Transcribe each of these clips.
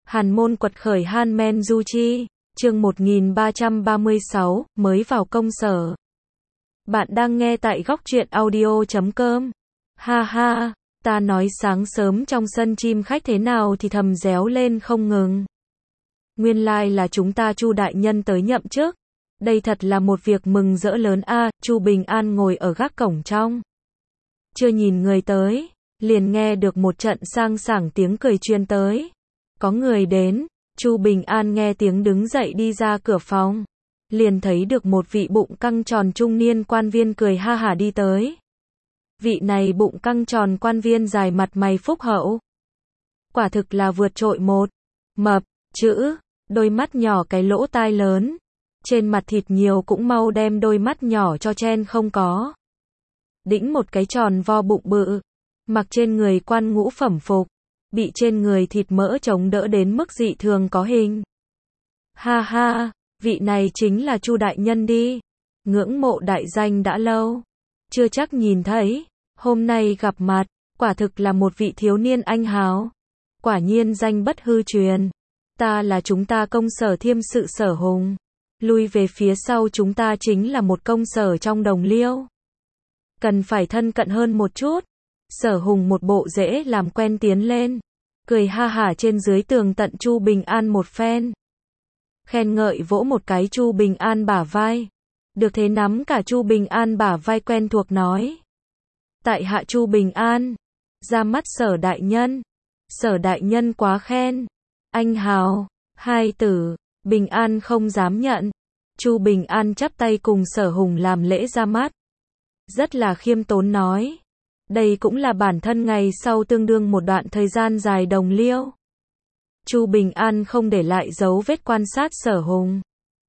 Hàn môn quật khởi Han Men Du Chi, chương 1336, mới vào công sở. Bạn đang nghe tại góc truyện audio.com. Ha ha, ta nói sáng sớm trong sân chim khách thế nào thì thầm réo lên không ngừng. Nguyên lai là chúng ta Chu đại nhân tới nhậm chức. Đây thật là một việc mừng rỡ lớn a. Chu Bình An ngồi ở gác cổng trong. Chưa nhìn người tới, liền nghe được một trận sang sảng tiếng cười truyền tới. Có người đến, Chu Bình An nghe tiếng đứng dậy đi ra cửa phòng. Liền thấy được một vị bụng căng tròn trung niên quan viên cười ha hả đi tới. Vị này bụng căng tròn quan viên dài mặt mày phúc hậu. Quả thực là vượt trội một. Mập, chữ, đôi mắt nhỏ cái lỗ tai lớn. Trên mặt thịt nhiều cũng mau đem đôi mắt nhỏ cho chen không có. Đĩnh một cái tròn vo bụng bự. Mặc trên người quan ngũ phẩm phục. Bị trên người thịt mỡ chống đỡ đến mức dị thường có hình. Ha ha, vị này chính là Chu đại nhân đi. Ngưỡng mộ đại danh đã lâu. Chưa chắc nhìn thấy, hôm nay gặp mặt, quả thực là một vị thiếu niên anh hào. Quả nhiên danh bất hư truyền. Ta là chúng ta công sở thiêm sự Sở Hùng. Lui về phía sau chúng ta chính là một công sở trong Đồng Liêu. Cần phải thân cận hơn một chút. Sở Hùng một bộ dễ làm quen tiến lên. Cười ha hả trên dưới tường tận Chu Bình An một phen. Khen ngợi vỗ một cái Chu Bình An bả vai. Được thế nắm cả Chu Bình An bả vai quen thuộc nói. Tại hạ Chu Bình An. Ra mắt Sở đại nhân. Sở đại nhân quá khen. Anh hào, hai tử, Bình An không dám nhận. Chu Bình An chắp tay cùng Sở Hùng làm lễ ra mắt. Rất là khiêm tốn nói. Đây cũng là bản thân ngày sau tương đương một đoạn thời gian dài Đồng Liêu. Chu Bình An không để lại dấu vết quan sát Sở Hùng.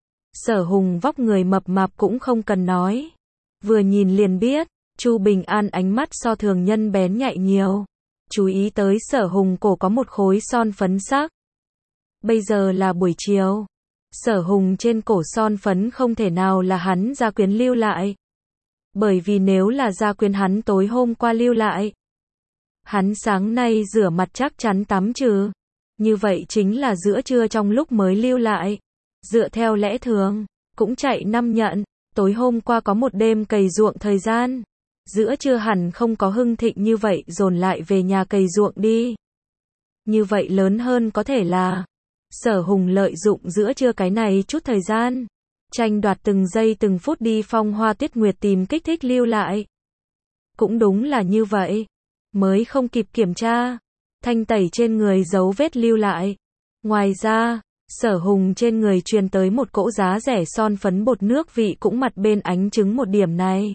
Sở Hùng vóc người mập mạp cũng không cần nói. Vừa nhìn liền biết, Chu Bình An ánh mắt so thường nhân bén nhạy nhiều. Chú ý tới Sở Hùng cổ có một khối son phấn sắc. Bây giờ là buổi chiều. Sở Hùng trên cổ son phấn không thể nào là hắn gia quyến lưu lại. Bởi vì nếu là gia quyến hắn tối hôm qua lưu lại, hắn sáng nay rửa mặt chắc chắn tắm trừ. Như vậy chính là giữa trưa trong lúc mới lưu lại. Dựa theo lẽ thường, cũng chạy năm nhận. Tối hôm qua có một đêm cày ruộng thời gian. Giữa trưa hẳn không có hưng thịnh như vậy dồn lại về nhà cày ruộng đi. Như vậy lớn hơn có thể là Sở Hùng lợi dụng giữa trưa cái này chút thời gian. Tranh đoạt từng giây từng phút đi Phong Hoa Tuyết Nguyệt tìm kích thích lưu lại. Cũng đúng là như vậy. Mới không kịp kiểm tra. Thanh tẩy trên người dấu vết lưu lại. Ngoài ra, Sở Hùng trên người truyền tới một cỗ giá rẻ son phấn bột nước vị cũng mặt bên ánh chứng một điểm này.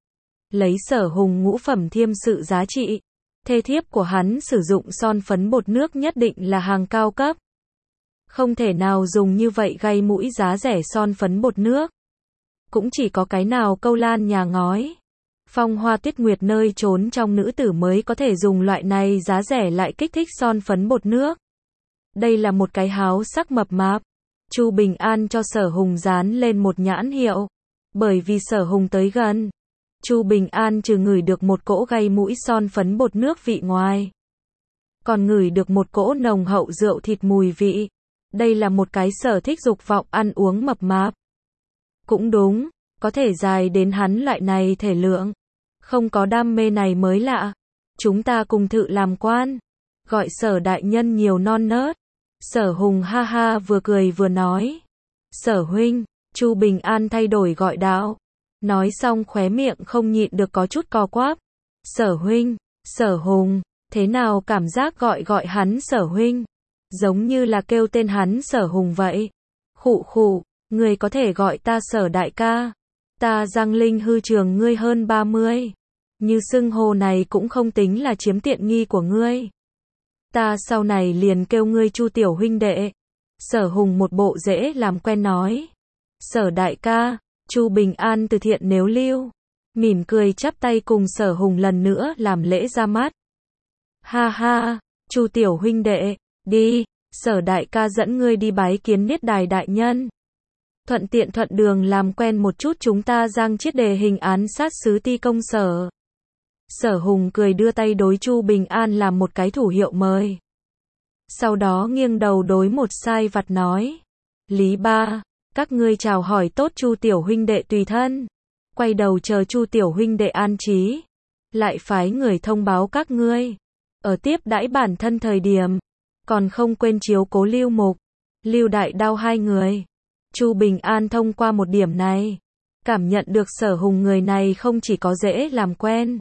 Lấy Sở Hùng ngũ phẩm thiêm sự giá trị. Thê thiếp của hắn sử dụng son phấn bột nước nhất định là hàng cao cấp. Không thể nào dùng như vậy gây mũi giá rẻ son phấn bột nước. Cũng chỉ có cái nào câu lan nhà ngói. Phong Hoa Tuyết Nguyệt nơi trốn trong nữ tử mới có thể dùng loại này giá rẻ lại kích thích son phấn bột nước. Đây là một cái háo sắc mập mạp. Chu Bình An cho Sở Hùng dán lên một nhãn hiệu. Bởi vì Sở Hùng tới gần. Chu Bình An trừ ngửi được một cỗ gây mũi son phấn bột nước vị ngoài. Còn ngửi được một cỗ nồng hậu rượu thịt mùi vị. Đây là một cái sở thích dục vọng ăn uống mập mạp. Cũng đúng, có thể dài đến hắn loại này thể lượng. Không có đam mê này mới lạ. Chúng ta cùng thử làm quan. Gọi Sở đại nhân nhiều non nớt. Sở Hùng ha ha vừa cười vừa nói. Sở huynh, Chu Bình An thay đổi gọi đạo. Nói xong khóe miệng không nhịn được có chút co quắp. Sở huynh, Sở Hùng, thế nào cảm giác gọi hắn Sở huynh? Giống như là kêu tên hắn Sở Hùng vậy. Khụ khụ, người có thể gọi ta Sở đại ca. Ta Giang Linh hư trường ngươi hơn 30. Như xưng hô này cũng không tính là chiếm tiện nghi của ngươi. Ta sau này liền kêu ngươi Chu tiểu huynh đệ. Sở Hùng một bộ dễ làm quen nói. Sở đại ca, Chu Bình An từ thiện nếu lưu. Mỉm cười chắp tay cùng Sở Hùng lần nữa làm lễ ra mắt. Ha ha, Chu tiểu huynh đệ. Đi, Sở đại ca dẫn ngươi đi bái kiến Niết Đài đại nhân. Thuận tiện thuận đường làm quen một chút chúng ta Giang Chiết đề hình án sát sứ ti công sở. Sở Hùng cười đưa tay đối Chu Bình An làm một cái thủ hiệu mời. Sau đó nghiêng đầu đối một sai vặt nói. Lý ba, các ngươi chào hỏi tốt Chu tiểu huynh đệ tùy thân. Quay đầu chờ Chu tiểu huynh đệ an trí. Lại phái người thông báo các ngươi. Ở tiếp đãi bản thân thời điểm. Còn không quên chiếu cố Lưu Mục, Lưu Đại Đao hai người. Chu Bình An thông qua một điểm này. Cảm nhận được Sở Hùng người này không chỉ có dễ làm quen.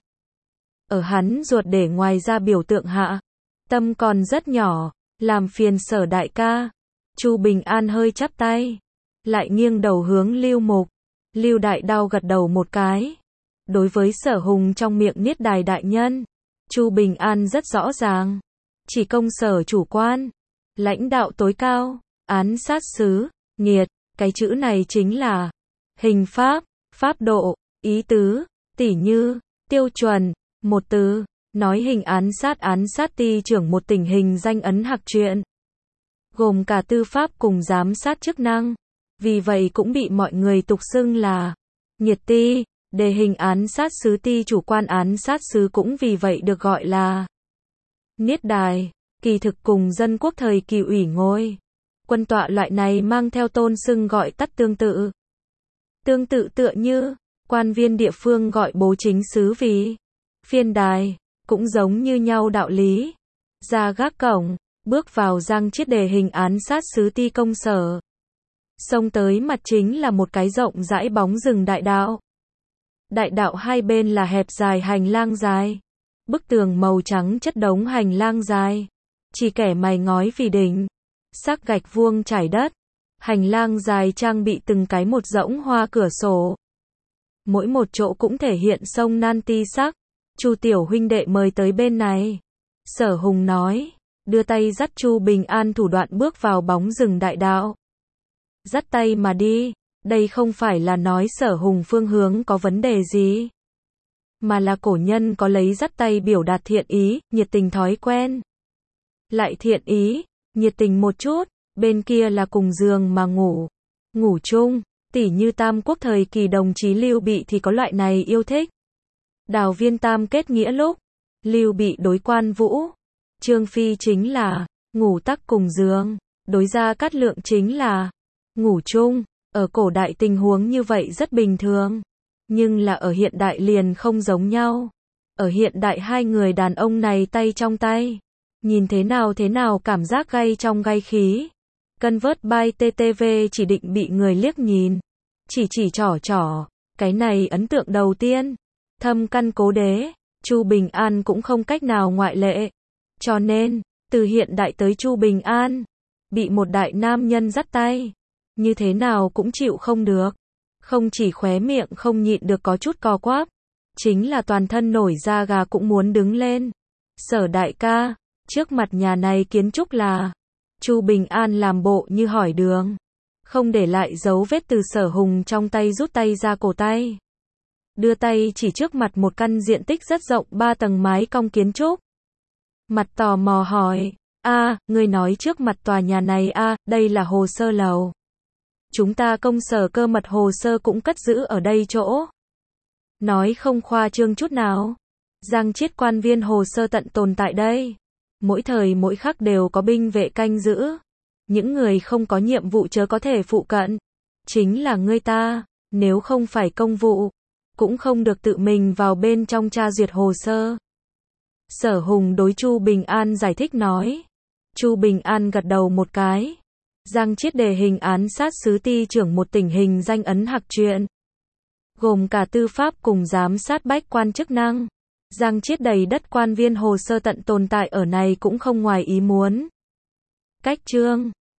Ở hắn ruột để ngoài ra biểu tượng hạ. Tâm còn rất nhỏ. Làm phiền Sở đại ca. Chu Bình An hơi chắp tay. Lại nghiêng đầu hướng Lưu Mục. Lưu Đại Đao gật đầu một cái. Đối với Sở Hùng trong miệng Niết Đài đại nhân. Chu Bình An rất rõ ràng. Chỉ công sở chủ quan. Lãnh đạo tối cao. Án sát xứ. Nghiệt. Cái chữ này chính là hình pháp, pháp độ, ý tứ, tỉ như, tiêu chuẩn. Một từ. Nói hình án sát ty trưởng một tình hình danh ấn hạc truyện. Gồm cả tư pháp cùng giám sát chức năng. Vì vậy cũng bị mọi người tục xưng là nhiệt ty. Đề hình án sát xứ ty chủ quan án sát xứ cũng vì vậy được gọi là Niết Đài. Kỳ thực cùng dân quốc thời kỳ ủy ngôi quân tọa loại này mang theo tôn xưng gọi tắt tương tự. Tương tự tựa như quan viên địa phương gọi bố chính xứ vì phiên đài, cũng giống như nhau đạo lý. Ra gác cổng, bước vào Giang Chiết đề hình án sát xứ ty công sở. Xông tới mặt chính là một cái rộng rãi bóng rừng đại đạo. Đại đạo hai bên là hẹp dài hành lang dài. Bức tường màu trắng chất đống hành lang dài. Chỉ kẻ mày ngói vì đỉnh. Sắc gạch vuông trải đất. Hành lang dài trang bị từng cái một rỗng hoa cửa sổ. Mỗi một chỗ cũng thể hiện sông nan ti sắc. Chu tiểu huynh đệ mời tới bên này. Sở Hùng nói. Đưa tay dắt Chu Bình An thủ đoạn bước vào bóng rừng đại đạo. Dắt tay mà đi. Đây không phải là nói Sở Hùng phương hướng có vấn đề gì. Mà là cổ nhân có lấy dắt tay biểu đạt thiện ý, nhiệt tình thói quen. Lại thiện ý, nhiệt tình một chút, bên kia là cùng giường mà ngủ. Ngủ chung, tỉ như Tam Quốc thời kỳ đồng chí Lưu Bị thì có loại này yêu thích. Đào viên tam kết nghĩa lúc, Lưu Bị đối Quan Vũ, Trương Phi chính là ngủ tắc cùng giường, đối Gia Cát Lượng chính là ngủ chung. Ở cổ đại tình huống như vậy rất bình thường. Nhưng là ở hiện đại liền không giống nhau. Ở hiện đại hai người đàn ông này tay trong tay. Nhìn thế nào cảm giác gay trong gay khí. Convert by TTV chỉ định bị người liếc nhìn. Chỉ trỏ. Cái này ấn tượng đầu tiên. Thâm căn cố đế. Chu Bình An cũng không cách nào ngoại lệ. Cho nên, từ hiện đại tới Chu Bình An. Bị một đại nam nhân dắt tay. Như thế nào cũng chịu không được. Không chỉ khóe miệng không nhịn được có chút co quắp. Chính là toàn thân nổi da gà cũng muốn đứng lên. Sở đại ca, trước mặt nhà này kiến trúc là. Chu Bình An làm bộ như hỏi đường. Không để lại dấu vết từ Sở Hùng trong tay rút tay ra cổ tay. Đưa tay chỉ trước mặt một căn diện tích rất rộng 3 tầng mái cong kiến trúc. Mặt tò mò hỏi. Ngươi nói trước mặt tòa nhà này đây là hồ sơ lầu. Chúng ta công sở cơ mật hồ sơ cũng cất giữ ở đây chỗ. Nói không khoa trương chút nào. Giang Chiết quan viên hồ sơ tận tồn tại đây. Mỗi thời mỗi khắc đều có binh vệ canh giữ. Những người không có nhiệm vụ chớ có thể phụ cận. Chính là ngươi ta, nếu không phải công vụ, cũng không được tự mình vào bên trong tra duyệt hồ sơ. Sở Hùng đối Chu Bình An giải thích nói. Chu Bình An gật đầu một cái. Giang Chiết đề hình án sát xứ ty trưởng một tình hình danh ấn hạc truyện. Gồm cả tư pháp cùng giám sát bách quan chức năng. Giang Chiết đầy đất quan viên hồ sơ tận tồn tại ở này cũng không ngoài ý muốn. Cách chương